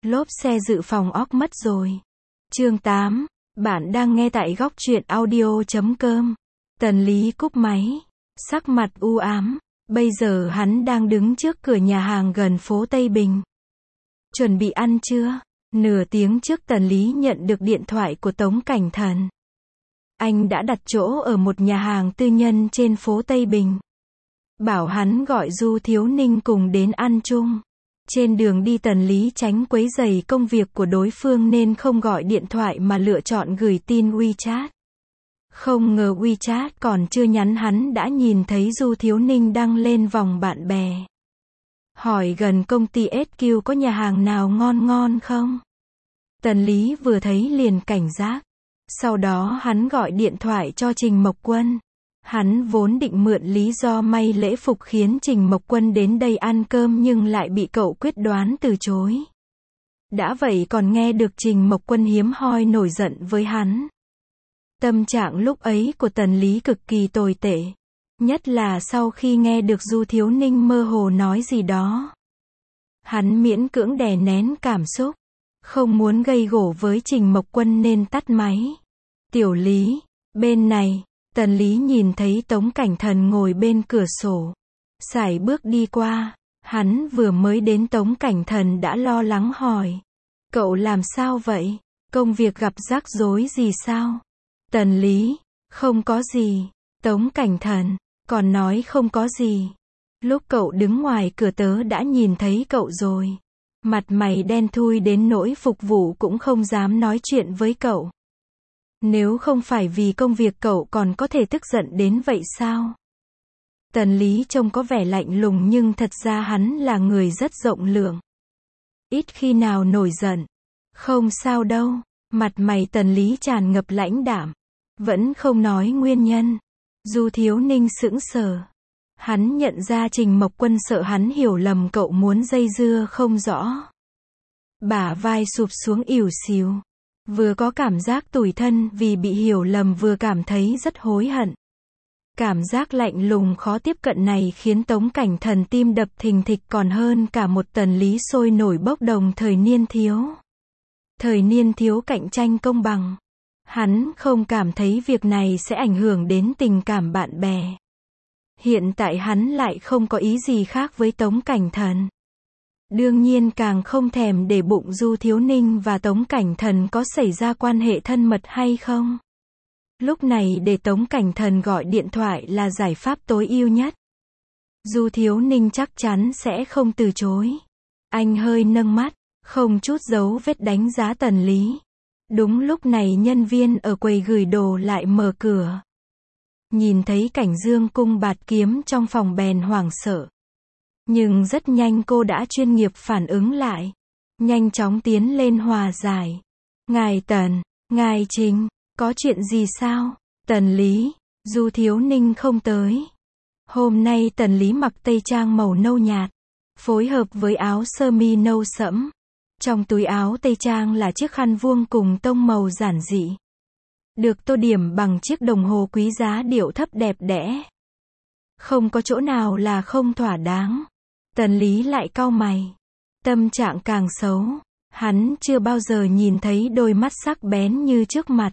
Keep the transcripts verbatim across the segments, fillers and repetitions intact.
Lốp xe dự phòng óc mất rồi. Chương tám. Bạn đang nghe tại góc truyện audio chấm com. Tần Lý cúp máy. Sắc mặt u ám. Bây giờ hắn đang đứng trước cửa nhà hàng gần phố Tây Bình. Chuẩn bị ăn chưa? Nửa tiếng trước Tần Lý nhận được điện thoại của Tống Cảnh Thần. Anh đã đặt chỗ ở một nhà hàng tư nhân trên phố Tây Bình. Bảo hắn gọi Du Thiếu Ninh cùng đến ăn chung. Trên đường đi Tần Lý tránh quấy rầy công việc của đối phương nên không gọi điện thoại mà lựa chọn gửi tin WeChat. Không ngờ WeChat còn chưa nhắn hắn đã nhìn thấy Du Thiếu Ninh đăng lên vòng bạn bè. Hỏi gần công ty ét quy có nhà hàng nào ngon ngon không? Tần Lý vừa thấy liền cảnh giác. Sau đó hắn gọi điện thoại cho Trình Mộc Quân. Hắn vốn định mượn lý do may lễ phục khiến Trình Mộc Quân đến đây ăn cơm nhưng lại bị cậu quyết đoán từ chối. Đã vậy còn nghe được Trình Mộc Quân hiếm hoi nổi giận với hắn. Tâm trạng lúc ấy của Tần Lý cực kỳ tồi tệ. Nhất là sau khi nghe được Du Thiếu Ninh mơ hồ nói gì đó. Hắn miễn cưỡng đè nén cảm xúc. Không muốn gây gổ với Trình Mộc Quân nên tắt máy. Tiểu Lý, bên này. Tần Lý nhìn thấy Tống Cảnh Thần ngồi bên cửa sổ. Sải bước đi qua. Hắn vừa mới đến Tống Cảnh Thần đã lo lắng hỏi. Cậu làm sao vậy? Công việc gặp rắc rối gì sao? Tần Lý, không có gì. Tống Cảnh Thần, còn nói không có gì. Lúc cậu đứng ngoài cửa tớ đã nhìn thấy cậu rồi. Mặt mày đen thui đến nỗi phục vụ cũng không dám nói chuyện với cậu. Nếu không phải vì công việc cậu còn có thể tức giận đến vậy sao? Tần Lý trông có vẻ lạnh lùng nhưng thật ra hắn là người rất rộng lượng. Ít khi nào nổi giận. Không sao đâu. Mặt mày Tần Lý tràn ngập lãnh đạm. Vẫn không nói nguyên nhân. Du Thiếu Ninh sững sờ. Hắn nhận ra Trình Mộc Quân sợ hắn hiểu lầm cậu muốn dây dưa không rõ. Bả vai sụp xuống ỉu xìu. Vừa có cảm giác tủi thân vì bị hiểu lầm vừa cảm thấy rất hối hận. Cảm giác lạnh lùng khó tiếp cận này khiến Tống Cảnh Thần tim đập thình thịch còn hơn cả một Tần Lý sôi nổi bốc đồng thời niên thiếu. Thời niên thiếu cạnh tranh công bằng. Hắn không cảm thấy việc này sẽ ảnh hưởng đến tình cảm bạn bè. Hiện tại hắn lại không có ý gì khác với Tống Cảnh Thần. Đương nhiên càng không thèm để bụng Du Thiếu Ninh và Tống Cảnh Thần có xảy ra quan hệ thân mật hay không. Lúc này để Tống Cảnh Thần gọi điện thoại là giải pháp tối ưu nhất. Du Thiếu Ninh chắc chắn sẽ không từ chối. Anh hơi nâng mắt, không chút dấu vết đánh giá Tần Lý. Đúng lúc này nhân viên ở quầy gửi đồ lại mở cửa. Nhìn thấy cảnh Dương Cung bạt kiếm trong phòng bèn hoảng sợ. Nhưng rất nhanh cô đã chuyên nghiệp phản ứng lại. Nhanh chóng tiến lên hòa giải. Ngài Tần, ngài Trình, có chuyện gì sao? Tần Lý, Du Thiếu Ninh không tới. Hôm nay Tần Lý mặc tây trang màu nâu nhạt. Phối hợp với áo sơ mi nâu sẫm. Trong túi áo tây trang là chiếc khăn vuông cùng tông màu giản dị. Được tô điểm bằng chiếc đồng hồ quý giá điệu thấp đẹp đẽ. Không có chỗ nào là không thỏa đáng. Tần Lý lại cau mày. Tâm trạng càng xấu. Hắn chưa bao giờ nhìn thấy đôi mắt sắc bén như trước mặt.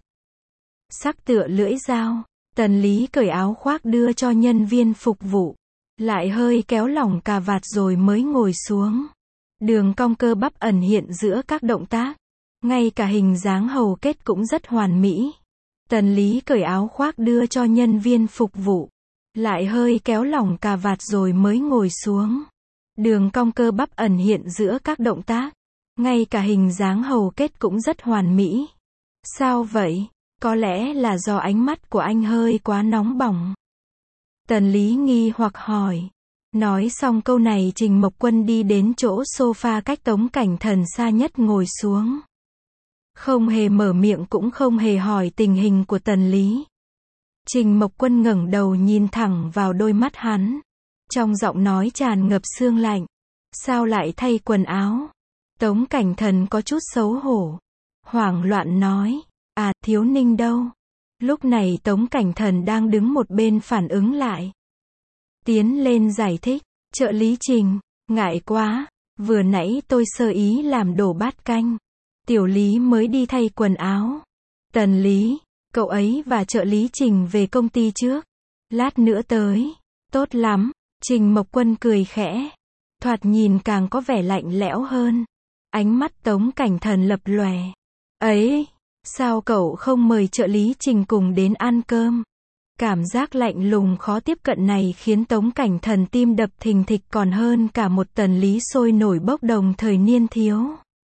Sắc tựa lưỡi dao. Tần Lý cởi áo khoác đưa cho nhân viên phục vụ. Lại hơi kéo lỏng cà vạt rồi mới ngồi xuống. Đường cong cơ bắp ẩn hiện giữa các động tác. Ngay cả hình dáng hầu kết cũng rất hoàn mỹ. Tần Lý cởi áo khoác đưa cho nhân viên phục vụ. Lại hơi kéo lỏng cà vạt rồi mới ngồi xuống. Đường cong cơ bắp ẩn hiện giữa các động tác. Ngay cả hình dáng hầu kết cũng rất hoàn mỹ. Sao vậy? Có lẽ là do ánh mắt của anh hơi quá nóng bỏng. Tần Lý nghi hoặc hỏi. Nói xong câu này Trình Mộc Quân đi đến chỗ sofa cách Tống Cảnh Thần xa nhất ngồi xuống. Không hề mở miệng cũng không hề hỏi tình hình của Tần Lý. Trình Mộc Quân ngẩng đầu nhìn thẳng vào đôi mắt hắn. Trong giọng nói tràn ngập sương lạnh. Sao lại thay quần áo? Tống Cảnh Thần có chút xấu hổ. Hoảng loạn nói. À, Thiếu Ninh đâu? Lúc này Tống Cảnh Thần đang đứng một bên phản ứng lại. Tiến lên giải thích. Trợ lý Trình, ngại quá. Vừa nãy tôi sơ ý làm đổ bát canh. Tiểu Lý mới đi thay quần áo. Tần Lý, cậu ấy và trợ lý Trình về công ty trước. Lát nữa tới. Tốt lắm. Trình Mộc Quân cười khẽ. Thoạt nhìn càng có vẻ lạnh lẽo hơn. Ánh mắt Tống Cảnh Thần lập lòe. Ấy, sao cậu không mời trợ lý Trình cùng đến ăn cơm? Cảm giác lạnh lùng khó tiếp cận này khiến Tống Cảnh Thần tim đập thình thịch còn hơn cả một Tần Lý sôi nổi bốc đồng thời niên thiếu.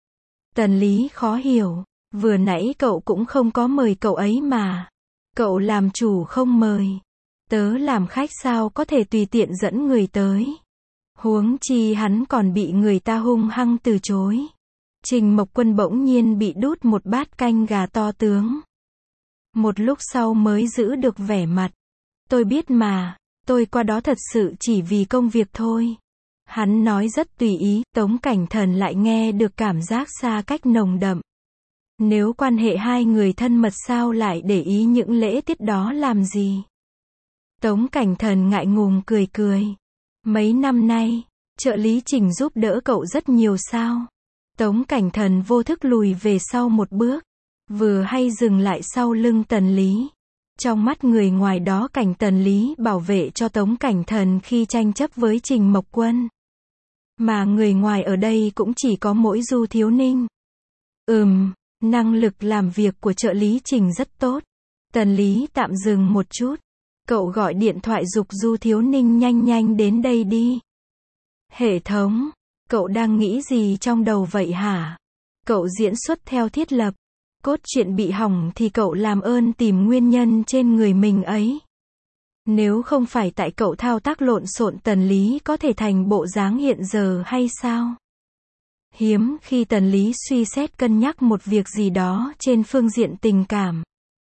Tần Lý khó hiểu, vừa nãy cậu cũng không có mời cậu ấy mà. Cậu làm chủ không mời. Tớ làm khách sao có thể tùy tiện dẫn người tới. Huống chi hắn còn bị người ta hung hăng từ chối. Trình Mộc Quân bỗng nhiên bị đút một bát canh gà to tướng. Một lúc sau mới giữ được vẻ mặt. Tôi biết mà, tôi qua đó thật sự chỉ vì công việc thôi. Hắn nói rất tùy ý, Tống Cảnh Thần lại nghe được cảm giác xa cách nồng đậm. Nếu quan hệ hai người thân mật sao lại để ý những lễ tiết đó làm gì? Tống Cảnh Thần ngại ngùng cười cười. Mấy năm nay, trợ lý Trình giúp đỡ cậu rất nhiều sao? Tống Cảnh Thần vô thức lùi về sau một bước. Vừa hay dừng lại sau lưng Tần Lý. Trong mắt người ngoài đó cảnh Tần Lý bảo vệ cho Tống Cảnh Thần khi tranh chấp với Trình Mộc Quân. Mà người ngoài ở đây cũng chỉ có mỗi Du Thiếu Ninh. Ừm, năng lực làm việc của trợ lý Trình rất tốt. Tần Lý tạm dừng một chút. Cậu gọi điện thoại giục Du Thiếu Ninh nhanh nhanh đến đây đi. Hệ thống, cậu đang nghĩ gì trong đầu vậy hả? Cậu diễn xuất theo thiết lập. Cốt truyện bị hỏng thì cậu làm ơn tìm nguyên nhân trên người mình ấy. Nếu không phải tại cậu thao tác lộn xộn Tần Lý có thể thành bộ dáng hiện giờ hay sao? Hiếm khi Tần Lý suy xét cân nhắc một việc gì đó trên phương diện tình cảm.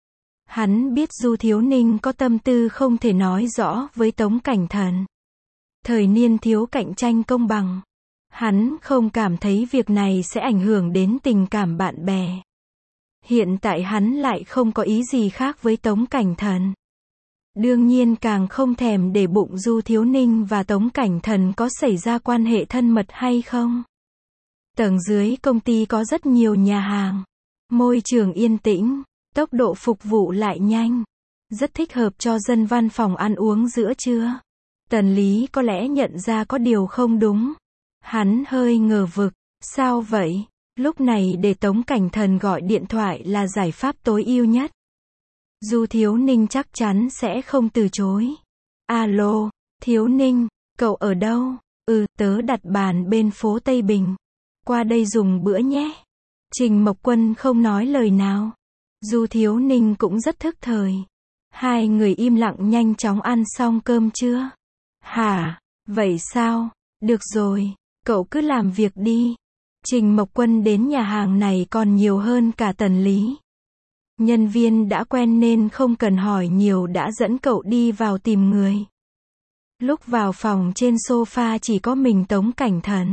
Hắn biết Du Thiếu Ninh có tâm tư không thể nói rõ với Tống Cảnh Thần. Thời niên thiếu cạnh tranh công bằng. Hắn không cảm thấy việc này sẽ ảnh hưởng đến tình cảm bạn bè. Hiện tại hắn lại không có ý gì khác với Tống Cảnh Thần. Đương nhiên càng không thèm để bụng Du Thiếu Ninh và Tống Cảnh Thần có xảy ra quan hệ thân mật hay không. Tầng dưới công ty có rất nhiều nhà hàng. Môi trường yên tĩnh, tốc độ phục vụ lại nhanh. Rất thích hợp cho dân văn phòng ăn uống giữa trưa. Tần Lý có lẽ nhận ra có điều không đúng. Hắn hơi ngờ vực. Sao vậy? Lúc này để Tống Cảnh Thần gọi điện thoại là giải pháp tối ưu nhất. Du Thiếu Ninh chắc chắn sẽ không từ chối. Alo, Thiếu Ninh, cậu ở đâu? Ừ, tớ đặt bàn bên phố Tây Bình. Qua đây dùng bữa nhé. Trình Mộc Quân không nói lời nào. Du Thiếu Ninh cũng rất thức thời. Hai người im lặng nhanh chóng ăn xong cơm trưa. Hả? Vậy sao? Được rồi, cậu cứ làm việc đi. Trình Mộc Quân đến nhà hàng này còn nhiều hơn cả Tần Lý. Nhân viên đã quen nên không cần hỏi nhiều đã dẫn cậu đi vào tìm người. Lúc vào phòng trên sofa chỉ có mình Tống Cảnh Thần.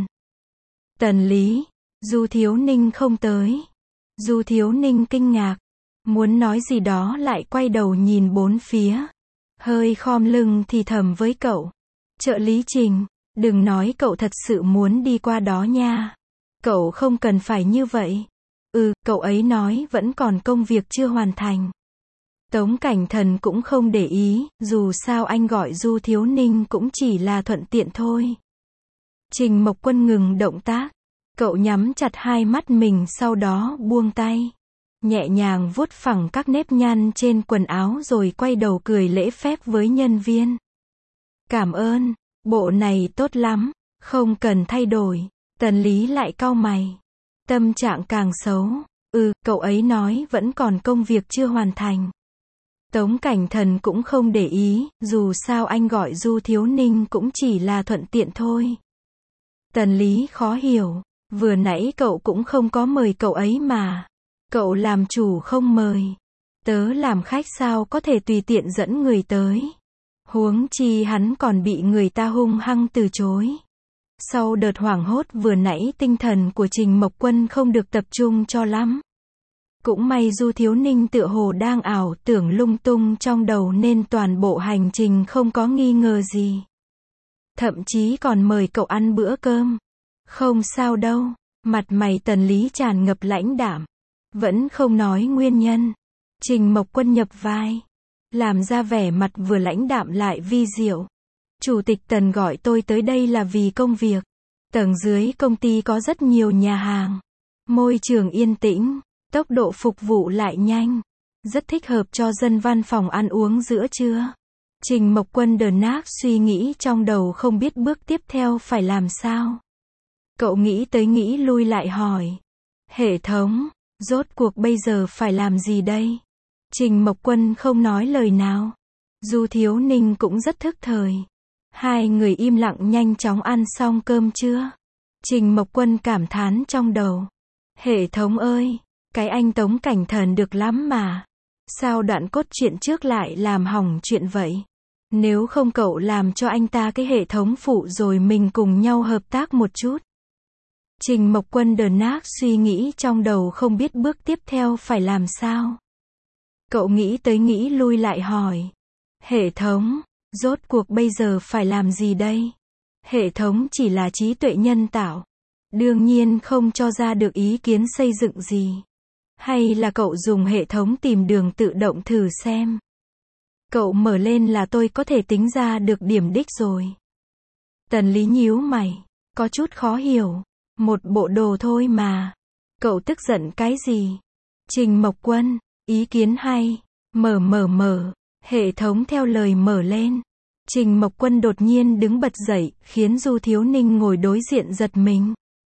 Tần Lý, Du Thiếu Ninh không tới. Du Thiếu Ninh kinh ngạc. Muốn nói gì đó lại quay đầu nhìn bốn phía. Hơi khom lưng thì thầm với cậu. Trợ lý Trình, đừng nói cậu thật sự muốn đi qua đó nha. Cậu không cần phải như vậy. Ừ, cậu ấy nói vẫn còn công việc chưa hoàn thành. Tống Cảnh Thần cũng không để ý, dù sao anh gọi Du Thiếu Ninh cũng chỉ là thuận tiện thôi. Trình Mộc Quân ngừng động tác. Cậu nhắm chặt hai mắt mình sau đó buông tay. Nhẹ nhàng vuốt phẳng các nếp nhăn trên quần áo rồi quay đầu cười lễ phép với nhân viên. Cảm ơn, bộ này tốt lắm, không cần thay đổi. Tần Lý lại cau mày. Tâm trạng càng xấu. Ừ, cậu ấy nói vẫn còn công việc chưa hoàn thành. Tống Cảnh Thần cũng không để ý, dù sao anh gọi Du Thiếu Ninh cũng chỉ là thuận tiện thôi. Tần Lý khó hiểu. Vừa nãy cậu cũng không có mời cậu ấy mà. Cậu làm chủ không mời. Tớ làm khách sao có thể tùy tiện dẫn người tới. Huống chi hắn còn bị người ta hung hăng từ chối. Sau đợt hoảng hốt vừa nãy tinh thần của Trình Mộc Quân không được tập trung cho lắm. Cũng may Du Thiếu Ninh tựa hồ đang ảo tưởng lung tung trong đầu nên toàn bộ hành trình không có nghi ngờ gì. Thậm chí còn mời cậu ăn bữa cơm. Không sao đâu. Mặt mày Tần Lý tràn ngập lãnh đạm. Vẫn không nói nguyên nhân. Trình Mộc Quân nhập vai. Làm ra vẻ mặt vừa lãnh đạm lại vi diệu. Chủ tịch Tần gọi tôi tới đây là vì công việc. Tầng dưới công ty có rất nhiều nhà hàng. Môi trường yên tĩnh. Tốc độ phục vụ lại nhanh. Rất thích hợp cho dân văn phòng ăn uống giữa trưa. Trình Mộc Quân đờ nác suy nghĩ trong đầu không biết bước tiếp theo phải làm sao. Cậu nghĩ tới nghĩ lui lại hỏi. Hệ thống, rốt cuộc bây giờ phải làm gì đây? Trình Mộc Quân không nói lời nào. Du Thiếu Ninh cũng rất thức thời. Hai người im lặng nhanh chóng ăn xong cơm trưa. Trình Mộc Quân cảm thán trong đầu. Hệ thống ơi, cái anh Tống Cảnh Thần được lắm mà. Sao đoạn cốt truyện trước lại làm hỏng chuyện vậy? Nếu không cậu làm cho anh ta cái hệ thống phụ rồi mình cùng nhau hợp tác một chút. Trình Mộc Quân đờ nác suy nghĩ trong đầu không biết bước tiếp theo phải làm sao. Cậu nghĩ tới nghĩ lui lại hỏi. Hệ thống, rốt cuộc bây giờ phải làm gì đây? Hệ thống chỉ là trí tuệ nhân tạo. Đương nhiên không cho ra được ý kiến xây dựng gì. Hay là cậu dùng hệ thống tìm đường tự động thử xem. Cậu mở lên là tôi có thể tính ra được điểm đích rồi. Tần Lý nhíu mày. Có chút khó hiểu. Một bộ đồ thôi mà. Cậu tức giận cái gì? Trình Mộc Quân, ý kiến hay. Mở mở mở. Hệ thống theo lời mở lên. Trình Mộc Quân đột nhiên đứng bật dậy, khiến Du Thiếu Ninh ngồi đối diện giật mình.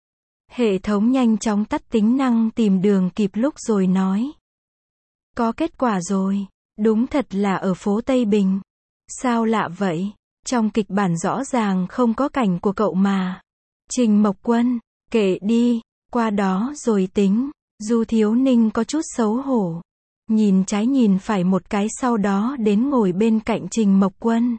Hệ thống nhanh chóng tắt tính năng tìm đường kịp lúc rồi nói. Có kết quả rồi. Đúng thật là ở phố Tây Bình. Sao lạ vậy? Trong kịch bản rõ ràng không có cảnh của cậu mà. Trình Mộc Quân, kệ đi, qua đó rồi tính. Du Thiếu Ninh có chút xấu hổ. Nhìn trái nhìn phải một cái sau đó đến ngồi bên cạnh Trình Mộc Quân.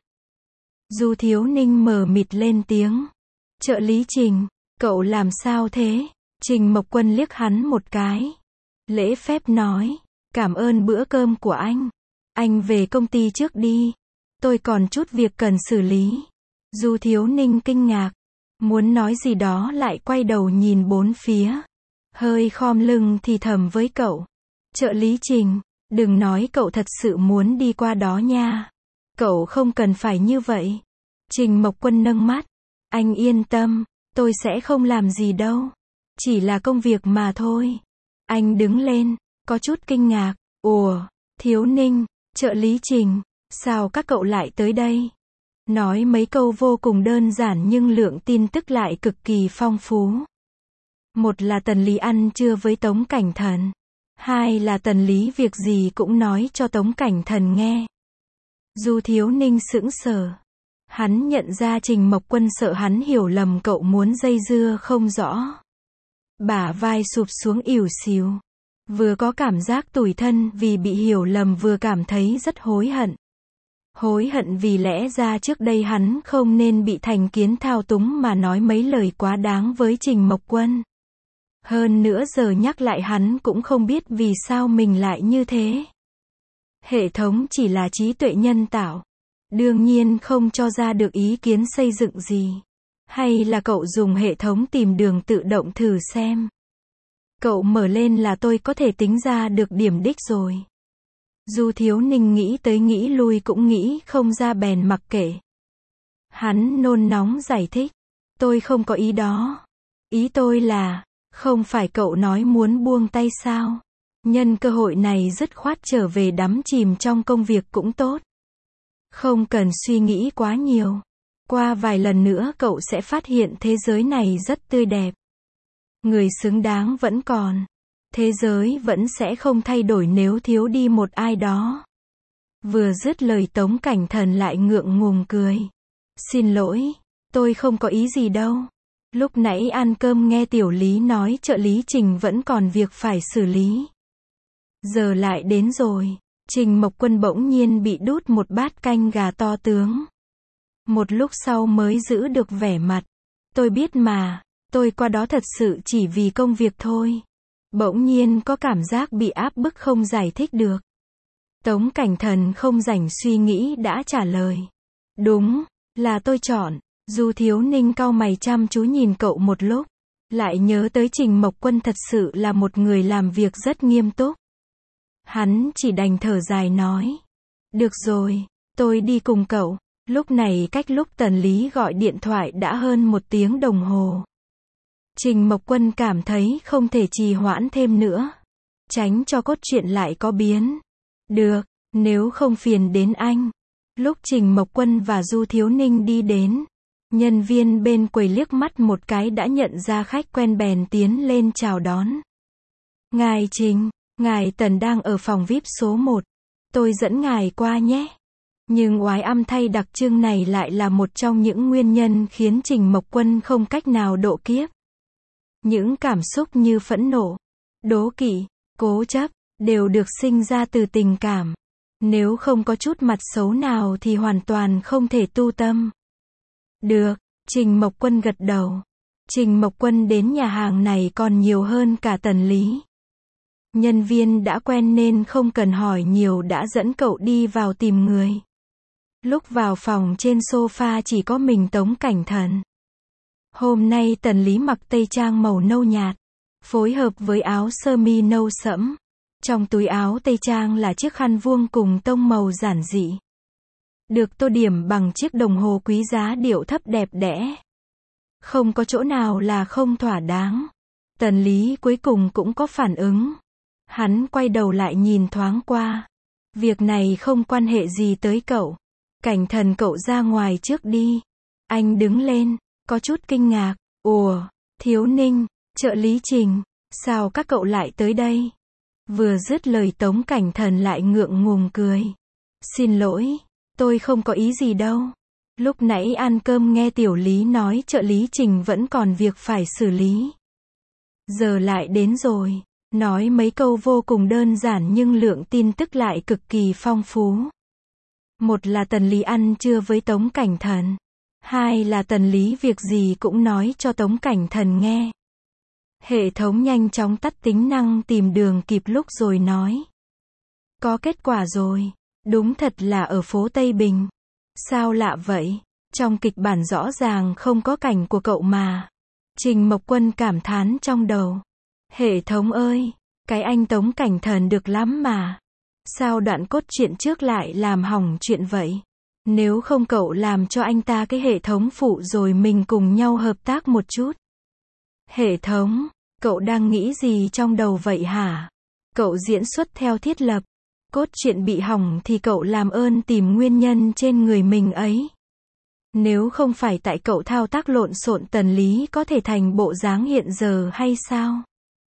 Du Thiếu Ninh mờ mịt lên tiếng. Trợ lý Trình, cậu làm sao thế? Trình Mộc Quân liếc hắn một cái. Lễ phép nói, cảm ơn bữa cơm của anh. Anh về công ty trước đi. Tôi còn chút việc cần xử lý. Du Thiếu Ninh kinh ngạc. Muốn nói gì đó lại quay đầu nhìn bốn phía. Hơi khom lưng thì thầm với cậu. Trợ lý Trình, đừng nói cậu thật sự muốn đi qua đó nha. Cậu không cần phải như vậy. Trình Mộc Quân nâng mắt. Anh yên tâm, tôi sẽ không làm gì đâu. Chỉ là công việc mà thôi. Anh đứng lên, có chút kinh ngạc. Ủa, Thiếu Ninh, trợ lý Trình, sao các cậu lại tới đây? Nói mấy câu vô cùng đơn giản nhưng lượng tin tức lại cực kỳ phong phú. Một là Tần Lý ăn trưa với Tống Cảnh Thần. Hai là Tần Lý việc gì cũng nói cho Tống Cảnh Thần nghe. Du Thiếu Ninh sững sờ. Hắn nhận ra Trình Mộc Quân sợ hắn hiểu lầm cậu muốn dây dưa không rõ. Bả vai sụp xuống ỉu xìu. Vừa có cảm giác tủi thân vì bị hiểu lầm vừa cảm thấy rất hối hận. Hối hận vì lẽ ra trước đây hắn không nên bị thành kiến thao túng mà nói mấy lời quá đáng với Trình Mộc Quân. Hơn nữa giờ nhắc lại hắn cũng không biết vì sao mình lại như thế. Hệ thống chỉ là trí tuệ nhân tạo. Đương nhiên không cho ra được ý kiến xây dựng gì. Hay là cậu dùng hệ thống tìm đường tự động thử xem. Cậu mở lên là tôi có thể tính ra được điểm đích rồi. Du Thiếu Ninh nghĩ tới nghĩ lui cũng nghĩ không ra bèn mặc kệ. Hắn nôn nóng giải thích. Tôi không có ý đó. Ý tôi là, không phải cậu nói muốn buông tay sao? Nhân cơ hội này dứt khoát trở về đắm chìm trong công việc cũng tốt. Không cần suy nghĩ quá nhiều. Qua vài lần nữa cậu sẽ phát hiện thế giới này rất tươi đẹp. Người xứng đáng vẫn còn. Thế giới vẫn sẽ không thay đổi nếu thiếu đi một ai đó. Vừa dứt lời Tống Cảnh Thần lại ngượng ngùng cười. Xin lỗi, tôi không có ý gì đâu. Lúc nãy ăn cơm nghe Tiểu Lý nói trợ lý Trình vẫn còn việc phải xử lý. Giờ lại đến rồi. Trình Mộc Quân bỗng nhiên bị đút một bát canh gà to tướng. Một lúc sau mới giữ được vẻ mặt. Tôi biết mà, tôi qua đó thật sự chỉ vì công việc thôi. Bỗng nhiên có cảm giác bị áp bức không giải thích được. Tống Cảnh Thần không rảnh suy nghĩ đã trả lời. Đúng, là tôi chọn. Du Thiếu Ninh cau mày chăm chú nhìn cậu một lúc, lại nhớ tới Trình Mộc Quân thật sự là một người làm việc rất nghiêm túc. Hắn chỉ đành thở dài nói. Được rồi, tôi đi cùng cậu. Lúc này cách lúc Tần Lý gọi điện thoại đã hơn một tiếng đồng hồ. Trình Mộc Quân cảm thấy không thể trì hoãn thêm nữa. Tránh cho cốt truyện lại có biến. Được, nếu không phiền đến anh. Lúc Trình Mộc Quân và Du Thiếu Ninh đi đến, nhân viên bên quầy liếc mắt một cái đã nhận ra khách quen bèn tiến lên chào đón. Ngài Trình, ngài Tần đang ở phòng vi ai pi số một. Tôi dẫn ngài qua nhé. Nhưng oái âm thay đặc trưng này lại là một trong những nguyên nhân khiến Trình Mộc Quân không cách nào độ kiếp. Những cảm xúc như phẫn nộ, đố kỵ, cố chấp, đều được sinh ra từ tình cảm. Nếu không có chút mặt xấu nào thì hoàn toàn không thể tu tâm. Được, Trình Mộc Quân gật đầu. Trình Mộc Quân đến nhà hàng này còn nhiều hơn cả Tần Lý. Nhân viên đã quen nên không cần hỏi nhiều đã dẫn cậu đi vào tìm người. Lúc vào phòng trên sofa chỉ có mình Tống Cảnh Thần. Hôm nay Tần Lý mặc tây trang màu nâu nhạt, phối hợp với áo sơ mi nâu sẫm. Trong túi áo tây trang là chiếc khăn vuông cùng tông màu giản dị. Được tô điểm bằng chiếc đồng hồ quý giá điệu thấp đẹp đẽ. Không có chỗ nào là không thỏa đáng. Tần Lý cuối cùng cũng có phản ứng. Hắn quay đầu lại nhìn thoáng qua. Việc này không quan hệ gì tới cậu. Cảnh Thần cậu ra ngoài trước đi. Anh đứng lên, có chút kinh ngạc. Ủa, Thiếu Ninh, trợ lý Trình, sao các cậu lại tới đây? Vừa dứt lời Tống Cảnh Thần lại ngượng ngùng cười. Xin lỗi, tôi không có ý gì đâu. Lúc nãy ăn cơm nghe Tiểu Lý nói trợ lý Trình vẫn còn việc phải xử lý. Giờ lại đến rồi. Nói mấy câu vô cùng đơn giản nhưng lượng tin tức lại cực kỳ phong phú. Một là Tần Lý ăn trưa với Tống Cảnh Thần. Hai là Tần Lý việc gì cũng nói cho Tống Cảnh Thần nghe. Hệ thống nhanh chóng tắt tính năng tìm đường kịp lúc rồi nói. Có kết quả rồi. Đúng thật là ở phố Tây Bình. Sao lạ vậy? Trong kịch bản rõ ràng không có cảnh của cậu mà. Trình Mộc Quân cảm thán trong đầu. Hệ thống ơi, cái anh Tống Cảnh Thần được lắm mà. Sao đoạn cốt truyện trước lại làm hỏng chuyện vậy? Nếu không cậu làm cho anh ta cái hệ thống phụ rồi mình cùng nhau hợp tác một chút. Hệ thống, cậu đang nghĩ gì trong đầu vậy hả? Cậu diễn xuất theo thiết lập. Cốt truyện bị hỏng thì cậu làm ơn tìm nguyên nhân trên người mình ấy. Nếu không phải tại cậu thao tác lộn xộn Tần Lý có thể thành bộ dáng hiện giờ hay sao?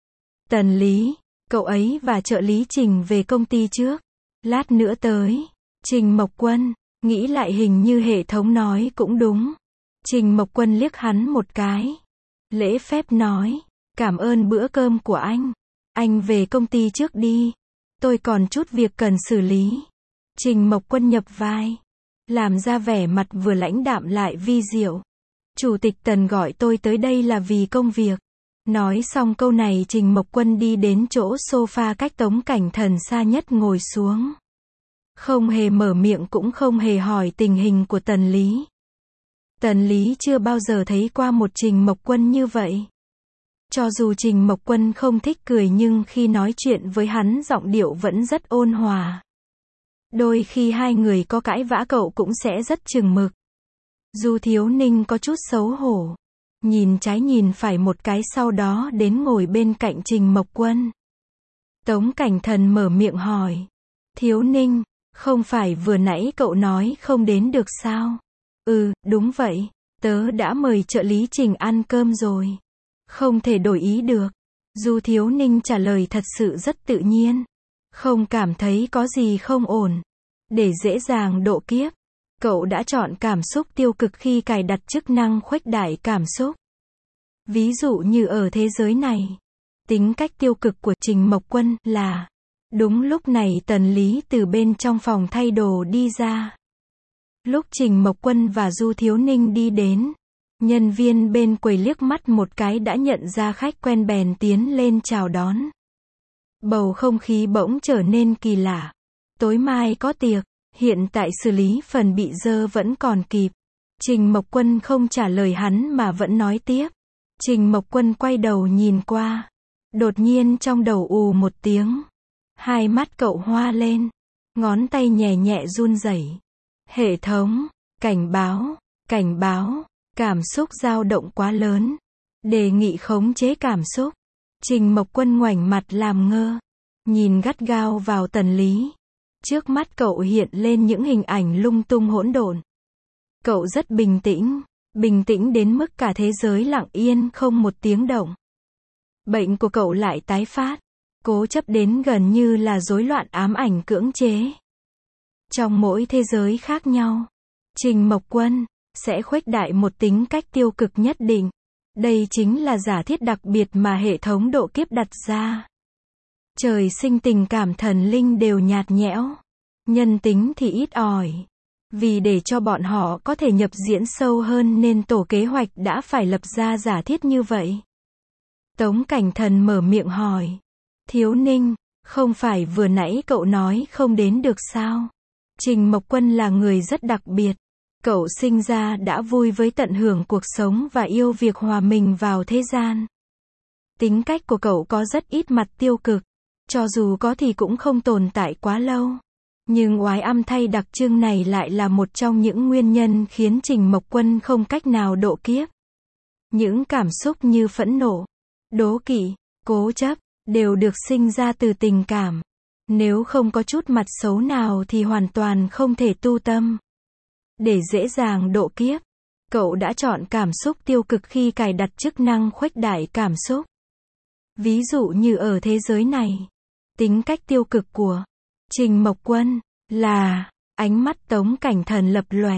Tần Lý, cậu ấy và trợ lý Trình về công ty trước. Lát nữa tới. Trình Mộc Quân, nghĩ lại hình như hệ thống nói cũng đúng. Trình Mộc Quân liếc hắn một cái. Lễ phép nói, cảm ơn bữa cơm của anh. Anh về công ty trước đi. Tôi còn chút việc cần xử lý. Trình Mộc Quân nhập vai. Làm ra vẻ mặt vừa lãnh đạm lại vi diệu. Chủ tịch Tần gọi tôi tới đây là vì công việc. Nói xong câu này Trình Mộc Quân đi đến chỗ sofa cách Tống Cảnh Thần xa nhất ngồi xuống. Không hề mở miệng cũng không hề hỏi tình hình của Tần Lý. Tần Lý chưa bao giờ thấy qua một Trình Mộc Quân như vậy. Cho dù Trình Mộc Quân không thích cười nhưng khi nói chuyện với hắn giọng điệu vẫn rất ôn hòa. Đôi khi hai người có cãi vã cậu cũng sẽ rất chừng mực. Du Thiếu Ninh có chút xấu hổ. Nhìn trái nhìn phải một cái sau đó đến ngồi bên cạnh Trình Mộc Quân. Tống Cảnh Thần mở miệng hỏi. Thiếu Ninh, không phải vừa nãy cậu nói không đến được sao? Ừ, đúng vậy. Tớ đã mời trợ lý Trình ăn cơm rồi. Không thể đổi ý được. Du Thiếu Ninh trả lời thật sự rất tự nhiên. Không cảm thấy có gì không ổn. Để dễ dàng độ kiếp, cậu đã chọn cảm xúc tiêu cực khi cài đặt chức năng khuếch đại cảm xúc. Ví dụ như ở thế giới này, tính cách tiêu cực của Trình Mộc Quân là. Đúng lúc này Tần Lý từ bên trong phòng thay đồ đi ra. Lúc Trình Mộc Quân và Du Thiếu Ninh đi đến, nhân viên bên quầy liếc mắt một cái đã nhận ra khách quen bèn tiến lên chào đón. Bầu không khí bỗng trở nên kỳ lạ. Tối mai có tiệc, hiện tại xử lý phần bị dơ vẫn còn kịp. Trình Mộc Quân không trả lời hắn mà vẫn nói tiếp. Trình Mộc Quân quay đầu nhìn qua. Đột nhiên trong đầu ù một tiếng. Hai mắt cậu hoa lên. Ngón tay nhẹ nhẹ run rẩy. Hệ thống, cảnh báo, cảnh báo, cảm xúc dao động quá lớn. Đề nghị khống chế cảm xúc. Trình Mộc Quân ngoảnh mặt làm ngơ. Nhìn gắt gao vào Tần Lý. Trước mắt cậu hiện lên những hình ảnh lung tung hỗn độn. Cậu rất bình tĩnh. Bình tĩnh đến mức cả thế giới lặng yên không một tiếng động. Bệnh của cậu lại tái phát. Cố chấp đến gần như là rối loạn ám ảnh cưỡng chế. Trong mỗi thế giới khác nhau, Trình Mộc Quân sẽ khuếch đại một tính cách tiêu cực nhất định. Đây chính là giả thiết đặc biệt mà hệ thống độ kiếp đặt ra. Trời sinh tình cảm thần linh đều nhạt nhẽo. Nhân tính thì ít ỏi. Vì để cho bọn họ có thể nhập diễn sâu hơn nên tổ kế hoạch đã phải lập ra giả thiết như vậy. Tống Cảnh Thần mở miệng hỏi. Thiếu Ninh, không phải vừa nãy cậu nói không đến được sao? Trình Mộc Quân là người rất đặc biệt. Cậu sinh ra đã vui với tận hưởng cuộc sống và yêu việc hòa mình vào thế gian. Tính cách của cậu có rất ít mặt tiêu cực. Cho dù có thì cũng không tồn tại quá lâu. Nhưng oái âm thay đặc trưng này lại là một trong những nguyên nhân khiến Trình Mộc Quân không cách nào độ kiếp. Những cảm xúc như phẫn nộ, đố kỵ, cố chấp, đều được sinh ra từ tình cảm. Nếu không có chút mặt xấu nào thì hoàn toàn không thể tu tâm. Để dễ dàng độ kiếp, cậu đã chọn cảm xúc tiêu cực khi cài đặt chức năng khuếch đại cảm xúc. Ví dụ như ở thế giới này, tính cách tiêu cực của Trình Mộc Quân là, ánh mắt Tống Cảnh Thần lập lòe.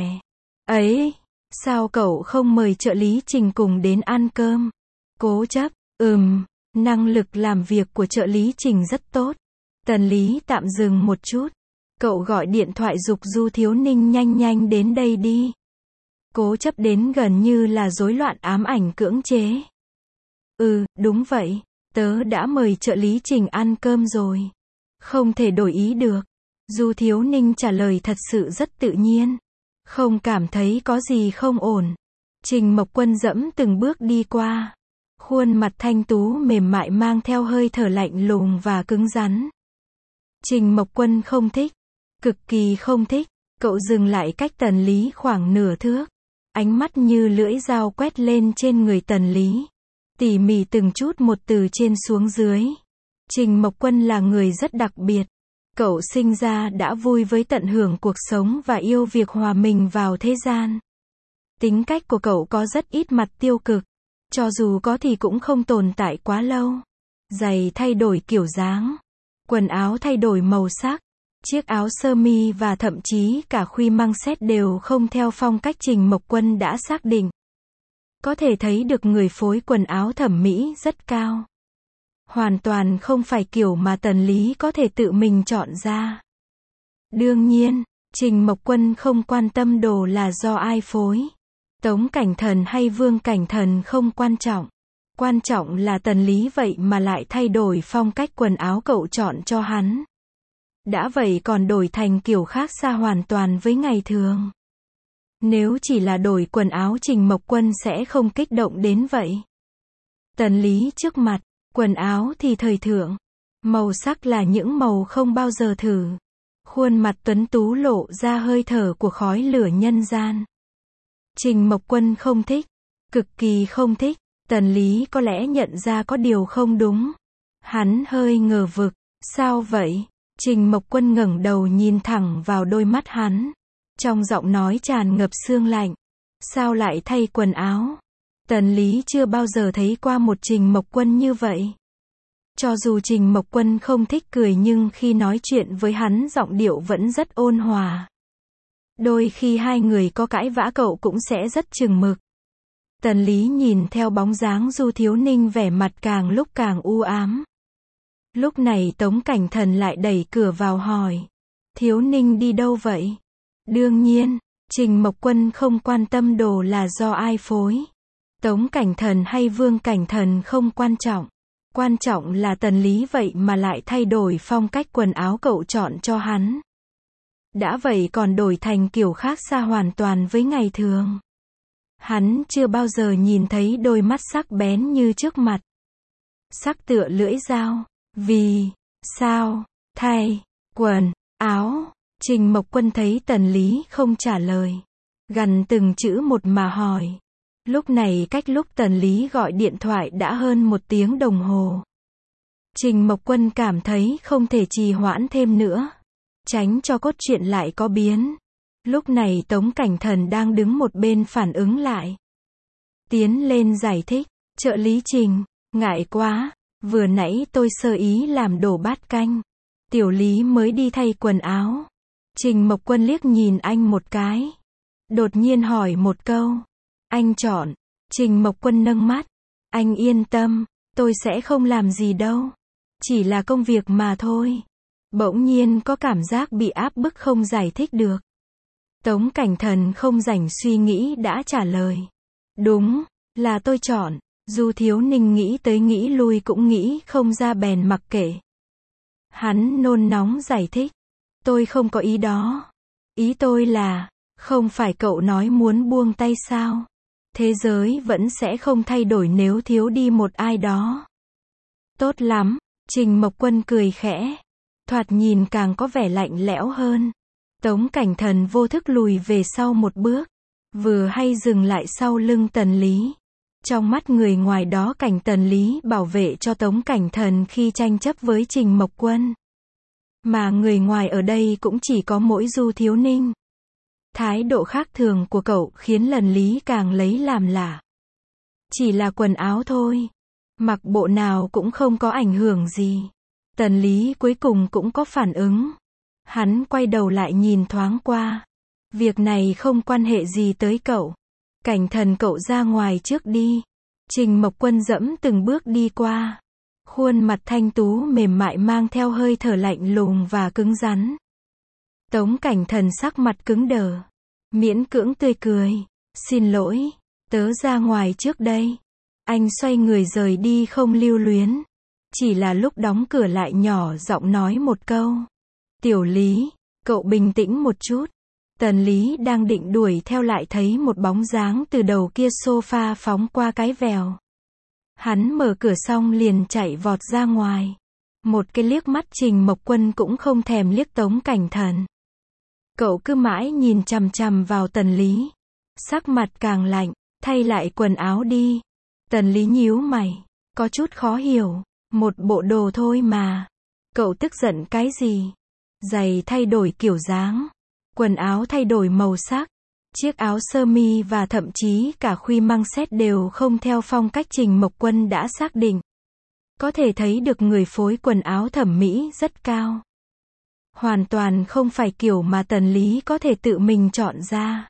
Ấy, sao cậu không mời trợ lý Trình cùng đến ăn cơm? Cố chấp, ừm, năng lực làm việc của trợ lý Trình rất tốt. Tần Lý tạm dừng một chút. Cậu gọi điện thoại giục Du Thiếu Ninh nhanh nhanh đến đây đi. Cố chấp đến gần như là rối loạn ám ảnh cưỡng chế. Ừ, đúng vậy, tớ đã mời trợ lý Trình ăn cơm rồi. Không thể đổi ý được. Du Thiếu Ninh trả lời thật sự rất tự nhiên. Không cảm thấy có gì không ổn. Trình Mộc Quân dẫm từng bước đi qua. Khuôn mặt thanh tú mềm mại mang theo hơi thở lạnh lùng và cứng rắn. Trình Mộc Quân không thích. Cực kỳ không thích. Cậu dừng lại cách Tần Lý khoảng nửa thước. Ánh mắt như lưỡi dao quét lên trên người Tần Lý. Tỉ mỉ từng chút một từ trên xuống dưới. Trình Mộc Quân là người rất đặc biệt. Cậu sinh ra đã vui với tận hưởng cuộc sống và yêu việc hòa mình vào thế gian. Tính cách của cậu có rất ít mặt tiêu cực. Cho dù có thì cũng không tồn tại quá lâu. Giày thay đổi kiểu dáng. Quần áo thay đổi màu sắc. Chiếc áo sơ mi và thậm chí cả khuy măng xét đều không theo phong cách Trình Mộc Quân đã xác định. Có thể thấy được người phối quần áo thẩm mỹ rất cao. Hoàn toàn không phải kiểu mà Tần Lý có thể tự mình chọn ra. Đương nhiên, Trình Mộc Quân không quan tâm đồ là do ai phối. Tống Cảnh Thần hay Vương Cảnh Thần không quan trọng. Quan trọng là Tần Lý vậy mà lại thay đổi phong cách quần áo cậu chọn cho hắn. Đã vậy còn đổi thành kiểu khác xa hoàn toàn với ngày thường. Nếu chỉ là đổi quần áo Trình Mộc Quân sẽ không kích động đến vậy. Tần Lý trước mặt, quần áo thì thời thượng. Màu sắc là những màu không bao giờ thử. Khuôn mặt tuấn tú lộ ra hơi thở của khói lửa nhân gian. Trình Mộc Quân không thích. Cực kỳ không thích. Tần Lý có lẽ nhận ra có điều không đúng. Hắn hơi ngờ vực. Sao vậy? Trình Mộc Quân ngẩng đầu nhìn thẳng vào đôi mắt hắn. Trong giọng nói tràn ngập sương lạnh. Sao lại thay quần áo? Tần Lý chưa bao giờ thấy qua một Trình Mộc Quân như vậy. Cho dù Trình Mộc Quân không thích cười nhưng khi nói chuyện với hắn giọng điệu vẫn rất ôn hòa. Đôi khi hai người có cãi vã cậu cũng sẽ rất chừng mực. Tần Lý nhìn theo bóng dáng Du Thiếu Ninh vẻ mặt càng lúc càng u ám. Lúc này Tống Cảnh Thần lại đẩy cửa vào hỏi. Thiếu Ninh đi đâu vậy? Đương nhiên, Trình Mộc Quân không quan tâm đồ là do ai phối. Tống Cảnh Thần hay Vương Cảnh Thần không quan trọng. Quan trọng là Tần Lý vậy mà lại thay đổi phong cách quần áo cậu chọn cho hắn. Đã vậy còn đổi thành kiểu khác xa hoàn toàn với ngày thường. Hắn chưa bao giờ nhìn thấy đôi mắt sắc bén như trước mặt. Sắc tựa lưỡi dao. Vì sao thay quần áo? Trình Mộc Quân thấy Tần Lý không trả lời, gằn từng chữ một mà hỏi. Lúc này cách lúc Tần Lý gọi điện thoại đã hơn một tiếng đồng hồ. Trình Mộc Quân cảm thấy không thể trì hoãn thêm nữa, tránh cho cốt truyện lại có biến. Lúc này Tống Cảnh Thần đang đứng một bên phản ứng lại. Tiến lên giải thích, trợ lý Trình, ngại quá, vừa nãy tôi sơ ý làm đổ bát canh. Tiểu Lý mới đi thay quần áo. Trình Mộc Quân liếc nhìn anh một cái. Đột nhiên hỏi một câu. Anh chọn. Trình Mộc Quân nâng mắt. Anh yên tâm, tôi sẽ không làm gì đâu. Chỉ là công việc mà thôi. Bỗng nhiên có cảm giác bị áp bức không giải thích được. Tống Cảnh Thần không rảnh suy nghĩ đã trả lời. Đúng, là tôi chọn. Du Thiếu Ninh nghĩ tới nghĩ lui cũng nghĩ không ra bèn mặc kệ. Hắn nôn nóng giải thích. Tôi không có ý đó. Ý tôi là, không phải cậu nói muốn buông tay sao? Thế giới vẫn sẽ không thay đổi nếu thiếu đi một ai đó. Tốt lắm, Trình Mộc Quân cười khẽ. Thoạt nhìn càng có vẻ lạnh lẽo hơn. Tống Cảnh Thần vô thức lùi về sau một bước. Vừa hay dừng lại sau lưng Tần Lý. Trong mắt người ngoài đó cảnh Tần Lý bảo vệ cho Tống Cảnh Thần khi tranh chấp với Trình Mộc Quân. Mà người ngoài ở đây cũng chỉ có mỗi Du Thiếu Ninh. Thái độ khác thường của cậu khiến Tần Lý càng lấy làm lạ. Chỉ là quần áo thôi. Mặc bộ nào cũng không có ảnh hưởng gì. Tần Lý cuối cùng cũng có phản ứng. Hắn quay đầu lại nhìn thoáng qua. Việc này không quan hệ gì tới cậu. Cảnh Thần cậu ra ngoài trước đi. Trình Mộc Quân dẫm từng bước đi qua. Khuôn mặt thanh tú mềm mại mang theo hơi thở lạnh lùng và cứng rắn. Tống Cảnh Thần sắc mặt cứng đờ. Miễn cưỡng tươi cười. Xin lỗi, tớ ra ngoài trước đây. Anh xoay người rời đi không lưu luyến. Chỉ là lúc đóng cửa lại nhỏ giọng nói một câu. Tiểu Lý, cậu bình tĩnh một chút. Tần Lý đang định đuổi theo lại thấy một bóng dáng từ đầu kia sofa phóng qua cái vèo. Hắn mở cửa xong liền chạy vọt ra ngoài. Một cái liếc mắt Trình Mộc Quân cũng không thèm liếc Tống Cảnh Thần. Cậu cứ mãi nhìn chằm chằm vào Tần Lý. Sắc mặt càng lạnh, thay lại quần áo đi. Tần Lý nhíu mày, có chút khó hiểu. Một bộ đồ thôi mà. Cậu tức giận cái gì? Giày thay đổi kiểu dáng. Quần áo thay đổi màu sắc. Chiếc áo sơ mi và thậm chí cả khuy măng xét đều không theo phong cách Trình Mộc Quân đã xác định. Có thể thấy được người phối quần áo thẩm mỹ rất cao. Hoàn toàn không phải kiểu mà Tần Lý có thể tự mình chọn ra.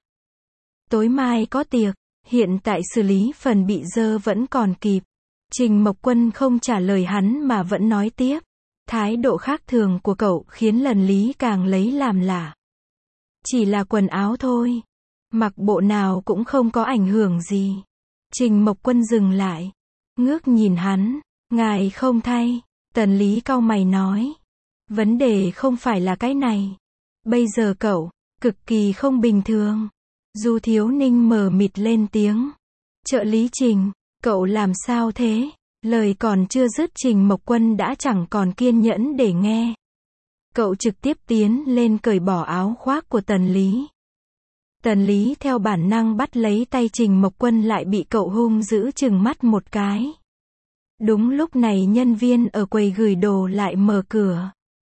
Tối mai có tiệc, hiện tại xử lý phần bị dơ vẫn còn kịp. Trình Mộc Quân không trả lời hắn mà vẫn nói tiếp. Thái độ khác thường của cậu khiến Tần Lý càng lấy làm lạ. Chỉ là quần áo thôi. Mặc bộ nào cũng không có ảnh hưởng gì. Trình Mộc Quân dừng lại. Ngước nhìn hắn. Ngài không thay. Tần Lý cau mày nói. Vấn đề không phải là cái này. Bây giờ cậu, cực kỳ không bình thường. Du Thiếu Ninh mờ mịt lên tiếng. Trợ lý Trình, cậu làm sao thế? Lời còn chưa dứt Trình Mộc Quân đã chẳng còn kiên nhẫn để nghe. Cậu trực tiếp tiến lên cởi bỏ áo khoác của Tần Lý. Tần Lý theo bản năng bắt lấy tay Trình Mộc Quân lại bị cậu hung dữ trừng mắt một cái. Đúng lúc này nhân viên ở quầy gửi đồ lại mở cửa.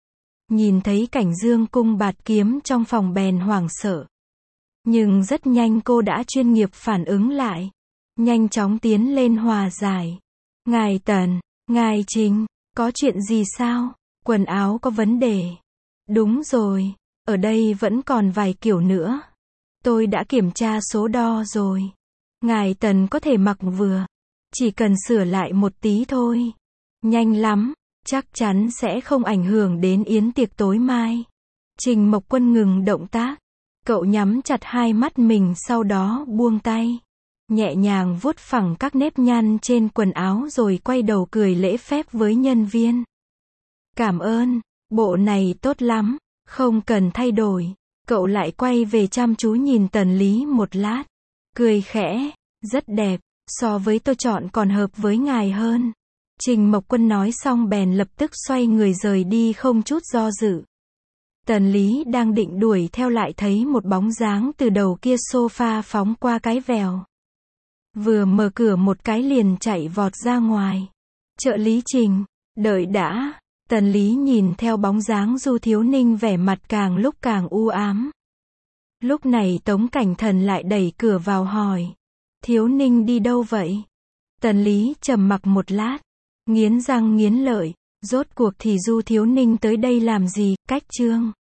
Nhìn thấy cảnh Dương Cung bạt kiếm trong phòng bèn hoảng sợ. Nhưng rất nhanh cô đã chuyên nghiệp phản ứng lại. Nhanh chóng tiến lên hòa giải. Ngài Tần, ngài Trình, có chuyện gì sao? Quần áo có vấn đề. Đúng rồi, ở đây vẫn còn vài kiểu nữa. Tôi đã kiểm tra số đo rồi. Ngài Tần có thể mặc vừa. Chỉ cần sửa lại một tí thôi. Nhanh lắm, chắc chắn sẽ không ảnh hưởng đến yến tiệc tối mai. Trình Mộc Quân ngừng động tác. Cậu nhắm chặt hai mắt mình sau đó buông tay. Nhẹ nhàng vuốt phẳng các nếp nhăn trên quần áo rồi quay đầu cười lễ phép với nhân viên. Cảm ơn, bộ này tốt lắm, không cần thay đổi. Cậu lại quay về chăm chú nhìn Tần Lý một lát. cười khẽ, rất đẹp, so với tôi chọn còn hợp với ngài hơn. Trình Mộc Quân nói xong bèn lập tức xoay người rời đi không chút do dự. Tần Lý đang định đuổi theo lại thấy một bóng dáng từ đầu kia sofa phóng qua cái vèo. Vừa mở cửa một cái liền chạy vọt ra ngoài. Trợ lý Trình, đợi đã. Tần Lý nhìn theo bóng dáng Du Thiếu Ninh vẻ mặt càng lúc càng u ám. Lúc này Tống Cảnh Thần lại đẩy cửa vào hỏi. Thiếu Ninh đi đâu vậy? Tần Lý trầm mặc một lát. Nghiến răng nghiến lợi. Rốt cuộc thì Du Thiếu Ninh tới đây làm gì? Cách chương.